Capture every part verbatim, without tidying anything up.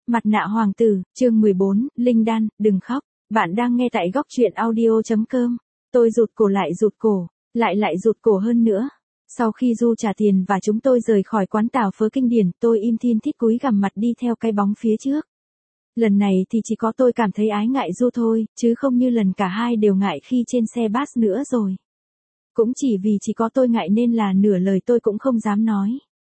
Mặt nạ hoàng tử, chương mười bốn, Linh Đan, đừng khóc. Bạn đang nghe tại góc truyện audio chấm com. Tôi rụt cổ lại rụt cổ, lại lại rụt cổ hơn nữa. Sau khi Du trả tiền và chúng tôi rời khỏi quán tảo phớ kinh điển, tôi im thin thít cúi gằm mặt đi theo cái bóng phía trước. Lần này thì chỉ có tôi cảm thấy ái ngại Du thôi, chứ không như lần cả hai đều ngại khi trên xe bus nữa rồi. Cũng chỉ vì chỉ có tôi ngại nên là nửa lời tôi cũng không dám nói.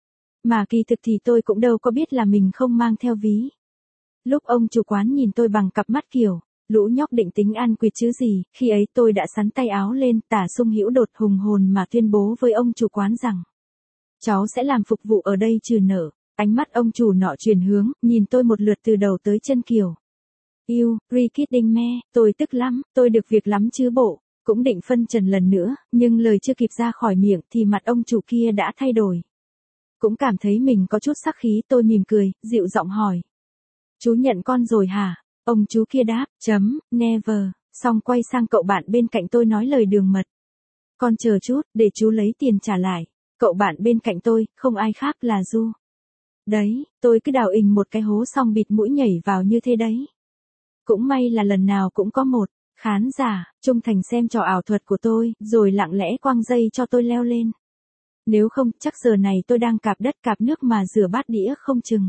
Mà kỳ thực thì tôi cũng đâu có biết là mình không mang theo ví. Lúc ông chủ quán nhìn tôi bằng cặp mắt kiểu, lũ nhóc định tính ăn quỵt chứ gì, khi ấy tôi đã xắn tay áo lên, tả sung hữu đột hùng hồn mà tuyên bố với ông chủ quán rằng cháu sẽ làm phục vụ ở đây trừ nợ. Ánh mắt ông chủ nọ chuyển hướng, nhìn tôi một lượt từ đầu tới chân kiểu. Yêu, re-kidding me, tôi tức lắm, tôi được việc lắm chứ bộ. Cũng định phân trần lần nữa, nhưng lời chưa kịp ra khỏi miệng thì mặt ông chủ kia đã thay đổi. Cũng cảm thấy mình có chút sắc khí, tôi mỉm cười, dịu giọng hỏi. Chú nhận con rồi hả? Ông chú kia đáp, chấm, never, xong quay sang cậu bạn bên cạnh tôi nói lời đường mật. Con chờ chút, để chú lấy tiền trả lại. Cậu bạn bên cạnh tôi, không ai khác là Du. Đấy, tôi cứ đào ình một cái hố xong bịt mũi nhảy vào như thế đấy. Cũng may là lần nào cũng có một khán giả trung thành xem trò ảo thuật của tôi, rồi lặng lẽ quăng dây cho tôi leo lên. Nếu không, chắc giờ này tôi đang cạp đất cạp nước mà rửa bát đĩa không chừng.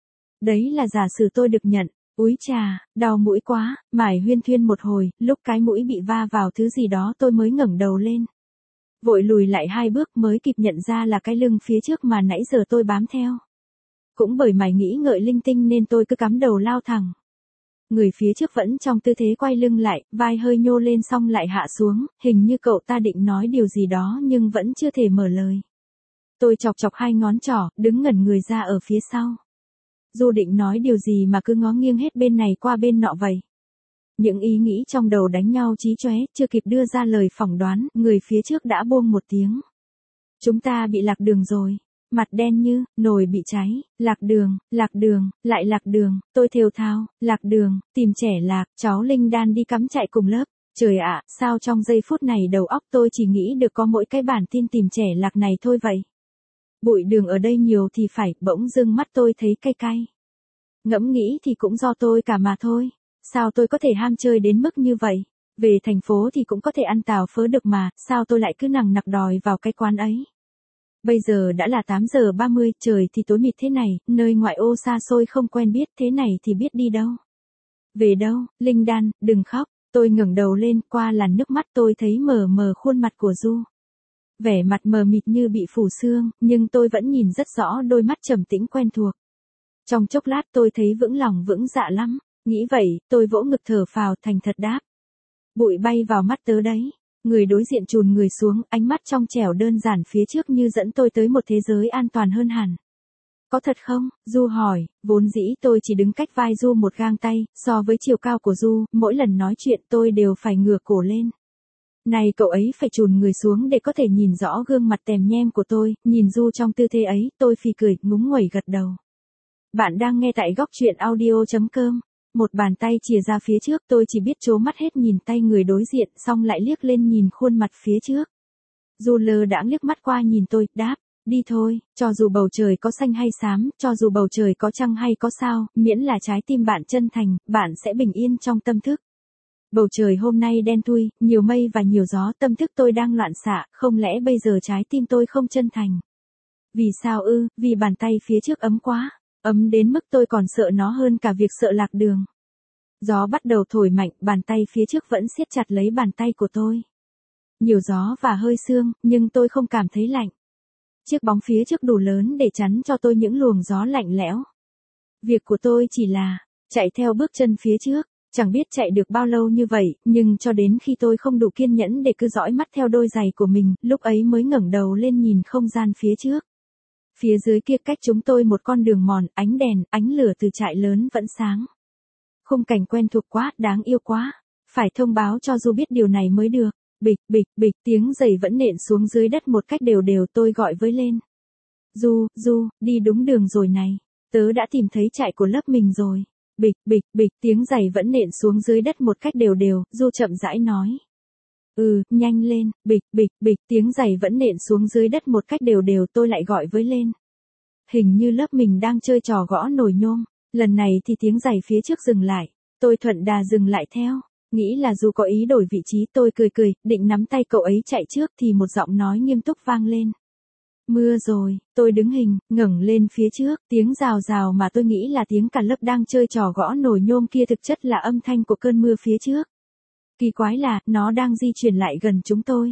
Đấy là giả sử tôi được nhận. Úi chà, đau mũi quá, mải huyên thuyên một hồi, lúc cái mũi bị va vào thứ gì đó tôi mới ngẩng đầu lên. Vội lùi lại hai bước mới kịp nhận ra là cái lưng phía trước mà nãy giờ tôi bám theo. Cũng bởi mải nghĩ ngợi linh tinh nên tôi cứ cắm đầu lao thẳng. Người phía trước vẫn trong tư thế quay lưng lại, vai hơi nhô lên xong lại hạ xuống, hình như cậu ta định nói điều gì đó nhưng vẫn chưa thể mở lời. Tôi chọc chọc hai ngón trỏ, đứng ngẩn người ra ở phía sau. Du định nói điều gì mà cứ ngó nghiêng hết bên này qua bên nọ vậy. Những ý nghĩ trong đầu đánh nhau chí chóe, chưa kịp đưa ra lời phỏng đoán, người phía trước đã buông một tiếng. Chúng ta bị lạc đường rồi. Mặt đen như, nồi bị cháy, lạc đường, lạc đường, lại lạc đường, tôi thều thào, lạc đường, tìm trẻ lạc, cháu Linh Đan đi cắm trại cùng lớp. Trời ạ, sao trong giây phút này đầu óc tôi chỉ nghĩ được có mỗi cái bản tin tìm trẻ lạc này thôi vậy. Bụi đường ở đây nhiều thì phải, bỗng dưng mắt tôi thấy cay cay. Ngẫm nghĩ thì cũng do tôi cả mà thôi. Sao tôi có thể ham chơi đến mức như vậy? Về thành phố thì cũng có thể ăn tàu phớ được mà, sao tôi lại cứ nằng nặc đòi vào cái quán ấy? Bây giờ đã là tám giờ ba mươi, trời thì tối mịt thế này, nơi ngoại ô xa xôi không quen biết thế này thì biết đi đâu. Về đâu, Linh Đan, đừng khóc, tôi ngẩng đầu lên, qua làn nước mắt tôi thấy mờ mờ khuôn mặt của Du. Vẻ mặt mờ mịt như bị phủ sương, nhưng tôi vẫn nhìn rất rõ đôi mắt trầm tĩnh quen thuộc. Trong chốc lát tôi thấy vững lòng vững dạ lắm, nghĩ vậy, tôi vỗ ngực thở phào thành thật đáp. Bụi bay vào mắt tớ đấy. Người đối diện chùn người xuống, ánh mắt trong trẻo đơn giản phía trước như dẫn tôi tới một thế giới an toàn hơn hẳn. Có thật không? Du hỏi, vốn dĩ tôi chỉ đứng cách vai Du một gang tay, so với chiều cao của Du, mỗi lần nói chuyện tôi đều phải ngửa cổ lên. Này cậu ấy phải chùn người xuống để có thể nhìn rõ gương mặt tèm nhem của tôi, nhìn Du trong tư thế ấy, tôi phì cười, ngúng nguẩy gật đầu. Bạn đang nghe tại góc truyện audio chấm com. Một bàn tay chìa ra phía trước, tôi chỉ biết trố mắt hết nhìn tay người đối diện, xong lại liếc lên nhìn khuôn mặt phía trước. Du lơ đãng liếc mắt qua nhìn tôi, đáp, đi thôi, cho dù bầu trời có xanh hay xám, cho dù bầu trời có trăng hay có sao, miễn là trái tim bạn chân thành, bạn sẽ bình yên trong tâm thức. Bầu trời hôm nay đen thui, nhiều mây và nhiều gió, tâm thức tôi đang loạn xạ, không lẽ bây giờ trái tim tôi không chân thành? Vì sao ư? Vì bàn tay phía trước ấm quá. Ấm đến mức tôi còn sợ nó hơn cả việc sợ lạc đường. Gió bắt đầu thổi mạnh, bàn tay phía trước vẫn siết chặt lấy bàn tay của tôi. Nhiều gió và hơi sương, nhưng tôi không cảm thấy lạnh. Chiếc bóng phía trước đủ lớn để chắn cho tôi những luồng gió lạnh lẽo. Việc của tôi chỉ là chạy theo bước chân phía trước, chẳng biết chạy được bao lâu như vậy, nhưng cho đến khi tôi không đủ kiên nhẫn để cứ dõi mắt theo đôi giày của mình, lúc ấy mới ngẩng đầu lên nhìn không gian phía trước. Phía dưới kia cách chúng tôi một con đường mòn, ánh đèn, ánh lửa từ trại lớn vẫn sáng. Khung cảnh quen thuộc quá, đáng yêu quá. Phải thông báo cho Du biết điều này mới được. Bịch, bịch, bịch, tiếng giày vẫn nện xuống dưới đất một cách đều đều, tôi gọi với lên. Du, Du, đi đúng đường rồi này. Tớ đã tìm thấy trại của lớp mình rồi. Bịch, bịch, bịch, tiếng giày vẫn nện xuống dưới đất một cách đều đều, Du chậm rãi nói. Ừ, nhanh lên, bịch, bịch, bịch, tiếng giày vẫn nện xuống dưới đất một cách đều đều, tôi lại gọi với lên. Hình như lớp mình đang chơi trò gõ nồi nhôm. Lần này thì tiếng giày phía trước dừng lại, tôi thuận đà dừng lại theo, nghĩ là Du có ý đổi vị trí, tôi cười cười, định nắm tay cậu ấy chạy trước thì một giọng nói nghiêm túc vang lên. Mưa rồi, tôi đứng hình, ngẩng lên phía trước, tiếng rào rào mà tôi nghĩ là tiếng cả lớp đang chơi trò gõ nồi nhôm kia thực chất là âm thanh của cơn mưa phía trước. Kỳ quái là, nó đang di chuyển lại gần chúng tôi.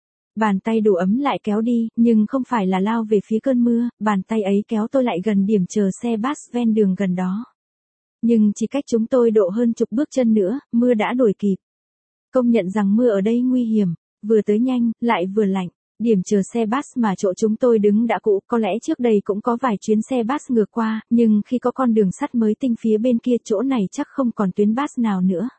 Bàn tay đủ ấm lại kéo đi, nhưng không phải là lao về phía cơn mưa, bàn tay ấy kéo tôi lại gần điểm chờ xe bus ven đường gần đó. Nhưng chỉ cách chúng tôi độ hơn chục bước chân nữa, mưa đã đuổi kịp. Công nhận rằng mưa ở đây nguy hiểm, vừa tới nhanh, lại vừa lạnh. Điểm chờ xe bus mà chỗ chúng tôi đứng đã cũ, có lẽ trước đây cũng có vài chuyến xe bus ngược qua, nhưng khi có con đường sắt mới tinh phía bên kia chỗ này chắc không còn tuyến bus nào nữa.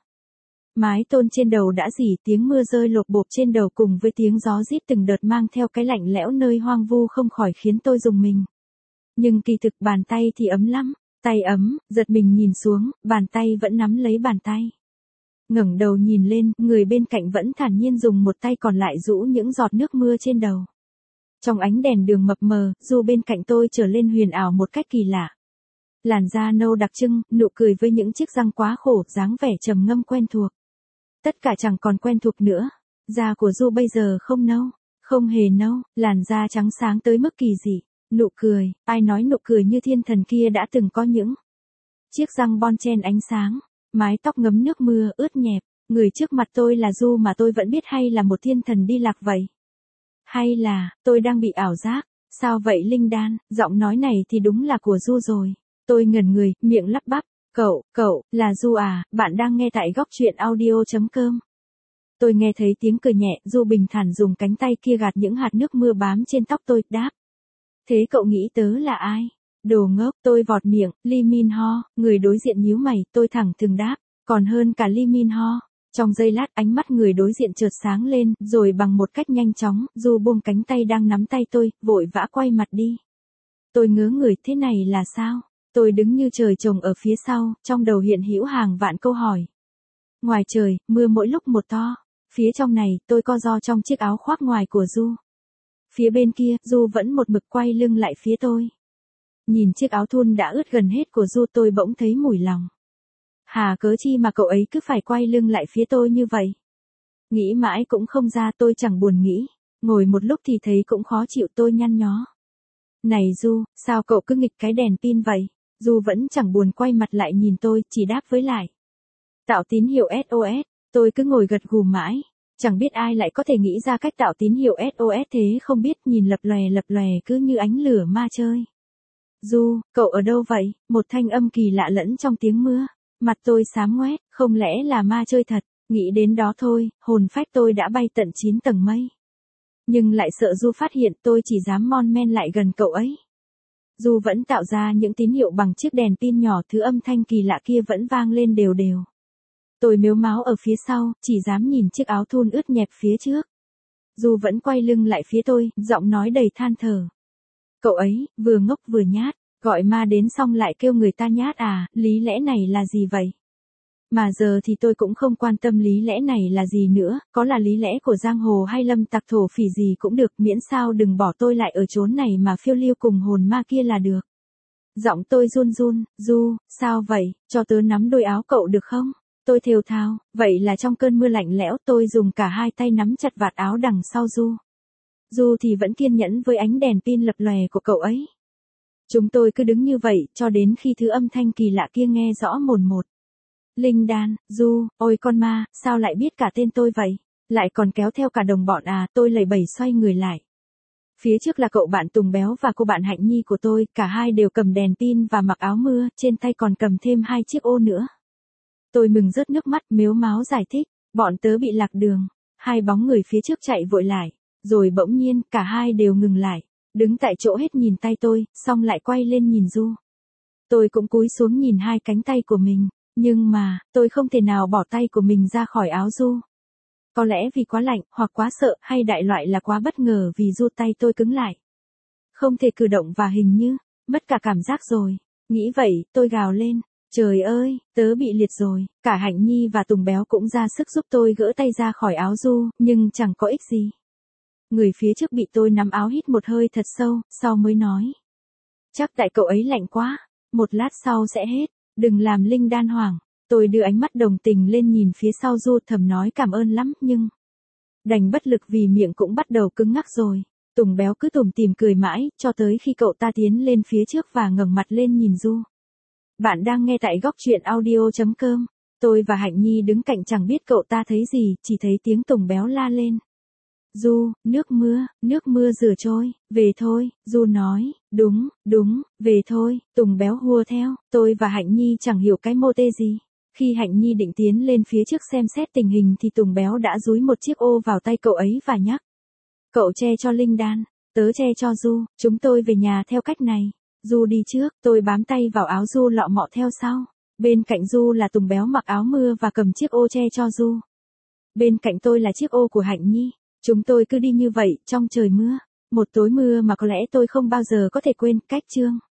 Mái tôn trên đầu đã rỉ, tiếng mưa rơi lộp bộp trên đầu cùng với tiếng gió rít từng đợt mang theo cái lạnh lẽo nơi hoang vu không khỏi khiến tôi rùng mình. Nhưng kỳ thực bàn tay thì ấm lắm, tay ấm, giật mình nhìn xuống, bàn tay vẫn nắm lấy bàn tay. Ngẩng đầu nhìn lên, người bên cạnh vẫn thản nhiên dùng một tay còn lại rũ những giọt nước mưa trên đầu. Trong ánh đèn đường mập mờ, Du bên cạnh tôi trở lên huyền ảo một cách kỳ lạ. Làn da nâu đặc trưng, nụ cười với những chiếc răng quá khổ, dáng vẻ trầm ngâm quen thuộc. Tất cả chẳng còn quen thuộc nữa. Da của Du bây giờ không nâu, không hề nâu, làn da trắng sáng tới mức kỳ dị. Nụ cười, ai nói nụ cười như thiên thần kia đã từng có những chiếc răng bon chen ánh sáng, mái tóc ngấm nước mưa ướt nhẹp. Người trước mặt tôi là Du mà tôi vẫn biết, hay là một thiên thần đi lạc vậy? Hay là, tôi đang bị ảo giác? Sao vậy Linh Đan, giọng nói này thì đúng là của Du rồi. Tôi ngẩn người, miệng lắp bắp. Cậu, cậu, là Du à, bạn đang nghe tại góc truyện audio.com. Tôi nghe thấy tiếng cười nhẹ, Du bình thản dùng cánh tay kia gạt những hạt nước mưa bám trên tóc tôi, đáp. Thế cậu nghĩ tớ là ai? Đồ ngốc, tôi vọt miệng, Lee Min Ho, người đối diện nhíu mày, tôi thẳng thừng đáp, còn hơn cả Lee Min Ho. Trong giây lát ánh mắt người đối diện chợt sáng lên, rồi bằng một cách nhanh chóng, Du buông cánh tay đang nắm tay tôi, vội vã quay mặt đi. Tôi ngớ người, thế này là sao? Tôi đứng như trời trồng ở phía sau, trong đầu hiện hữu hàng vạn câu hỏi. Ngoài trời, mưa mỗi lúc một to. Phía trong này, tôi co ro trong chiếc áo khoác ngoài của Du. Phía bên kia, Du vẫn một mực quay lưng lại phía tôi. Nhìn chiếc áo thun đã ướt gần hết của Du, tôi bỗng thấy mủi lòng. Hà cớ chi mà cậu ấy cứ phải quay lưng lại phía tôi như vậy? Nghĩ mãi cũng không ra, tôi chẳng buồn nghĩ. Ngồi một lúc thì thấy cũng khó chịu, tôi nhăn nhó. Này Du, sao cậu cứ nghịch cái đèn pin vậy? Du vẫn chẳng buồn quay mặt lại nhìn tôi, chỉ đáp với lại. Tạo tín hiệu ét ô ét, tôi cứ ngồi gật gù mãi. Chẳng biết ai lại có thể nghĩ ra cách tạo tín hiệu ét ô ét thế không biết, nhìn lập lòe lập lòe cứ như ánh lửa ma chơi. Du, cậu ở đâu vậy? Một thanh âm kỳ lạ lẫn trong tiếng mưa. Mặt tôi xám ngoét, không lẽ là ma chơi thật? Nghĩ đến đó thôi, hồn phách tôi đã bay tận chín tầng mây. Nhưng lại sợ Du phát hiện, tôi chỉ dám mon men lại gần cậu ấy. Du vẫn tạo ra những tín hiệu bằng chiếc đèn pin nhỏ, thứ âm thanh kỳ lạ kia vẫn vang lên đều đều. Tôi mếu máo ở phía sau, chỉ dám nhìn chiếc áo thun ướt nhẹp phía trước. Du vẫn quay lưng lại phía tôi, giọng nói đầy than thở. Cậu ấy, vừa ngốc vừa nhát, gọi ma đến xong lại kêu người ta nhát à, lý lẽ này là gì vậy? Mà giờ thì tôi cũng không quan tâm lý lẽ này là gì nữa, có là lý lẽ của giang hồ hay lâm tặc thổ phỉ gì cũng được, miễn sao đừng bỏ tôi lại ở chốn này mà phiêu lưu cùng hồn ma kia là được. Giọng tôi run run, Du, sao vậy, cho tớ nắm đôi áo cậu được không? Tôi thều thào, vậy là trong cơn mưa lạnh lẽo tôi dùng cả hai tay nắm chặt vạt áo đằng sau Du. Du thì vẫn kiên nhẫn với ánh đèn pin lập lòe của cậu ấy. Chúng tôi cứ đứng như vậy, cho đến khi thứ âm thanh kỳ lạ kia nghe rõ mồn một. Linh Đan, Du, ôi con ma, sao lại biết cả tên tôi vậy? Lại còn kéo theo cả đồng bọn à, tôi lầy bẩy xoay người lại. Phía trước là cậu bạn Tùng Béo và cô bạn Hạnh Nhi của tôi, cả hai đều cầm đèn pin và mặc áo mưa, trên tay còn cầm thêm hai chiếc ô nữa. Tôi mừng rớt nước mắt, mếu máo giải thích, bọn tớ bị lạc đường. Hai bóng người phía trước chạy vội lại, rồi bỗng nhiên, cả hai đều ngừng lại, đứng tại chỗ hết nhìn tay tôi, xong lại quay lên nhìn Du. Tôi cũng cúi xuống nhìn hai cánh tay của mình, nhưng mà, tôi không thể nào bỏ tay của mình ra khỏi áo Du. Có lẽ vì quá lạnh, hoặc quá sợ, hay đại loại là quá bất ngờ vì Du tay tôi cứng lại. Không thể cử động và hình như, mất cả cảm giác rồi. Nghĩ vậy, tôi gào lên. Trời ơi, tớ bị liệt rồi. Cả Hạnh Nhi và Tùng Béo cũng ra sức giúp tôi gỡ tay ra khỏi áo Du, nhưng chẳng có ích gì. Người phía trước bị tôi nắm áo hít một hơi thật sâu, sau mới nói. Chắc tại cậu ấy lạnh quá. một lát sau sẽ hết, đừng làm Linh Đan hoảng. Tôi đưa ánh mắt đồng tình lên nhìn phía sau Du, thầm nói cảm ơn lắm, nhưng đành bất lực vì miệng cũng bắt đầu cứng ngắc rồi. Tùng Béo cứ tủm tỉm cười mãi, cho tới khi cậu ta tiến lên phía trước và ngẩng mặt lên nhìn Du. Bạn đang nghe tại góc truyện audio chấm com. Tôi và Hạnh Nhi đứng cạnh chẳng biết cậu ta thấy gì, chỉ thấy tiếng Tùng Béo la lên. Du, nước mưa, nước mưa rửa trôi, về thôi, Du nói, đúng, đúng, về thôi, Tùng Béo hùa theo, tôi và Hạnh Nhi chẳng hiểu cái mô tê gì. Khi Hạnh Nhi định tiến lên phía trước xem xét tình hình thì Tùng Béo đã dúi một chiếc ô vào tay cậu ấy và nhắc. Cậu che cho Linh Đan, tớ che cho Du, chúng tôi về nhà theo cách này. Du đi trước, tôi bám tay vào áo Du lọ mọ theo sau. Bên cạnh Du là Tùng Béo mặc áo mưa và cầm chiếc ô che cho Du. Bên cạnh tôi là chiếc ô của Hạnh Nhi. Chúng tôi cứ đi như vậy trong trời mưa. Một tối mưa mà có lẽ tôi không bao giờ có thể quên. Cách chương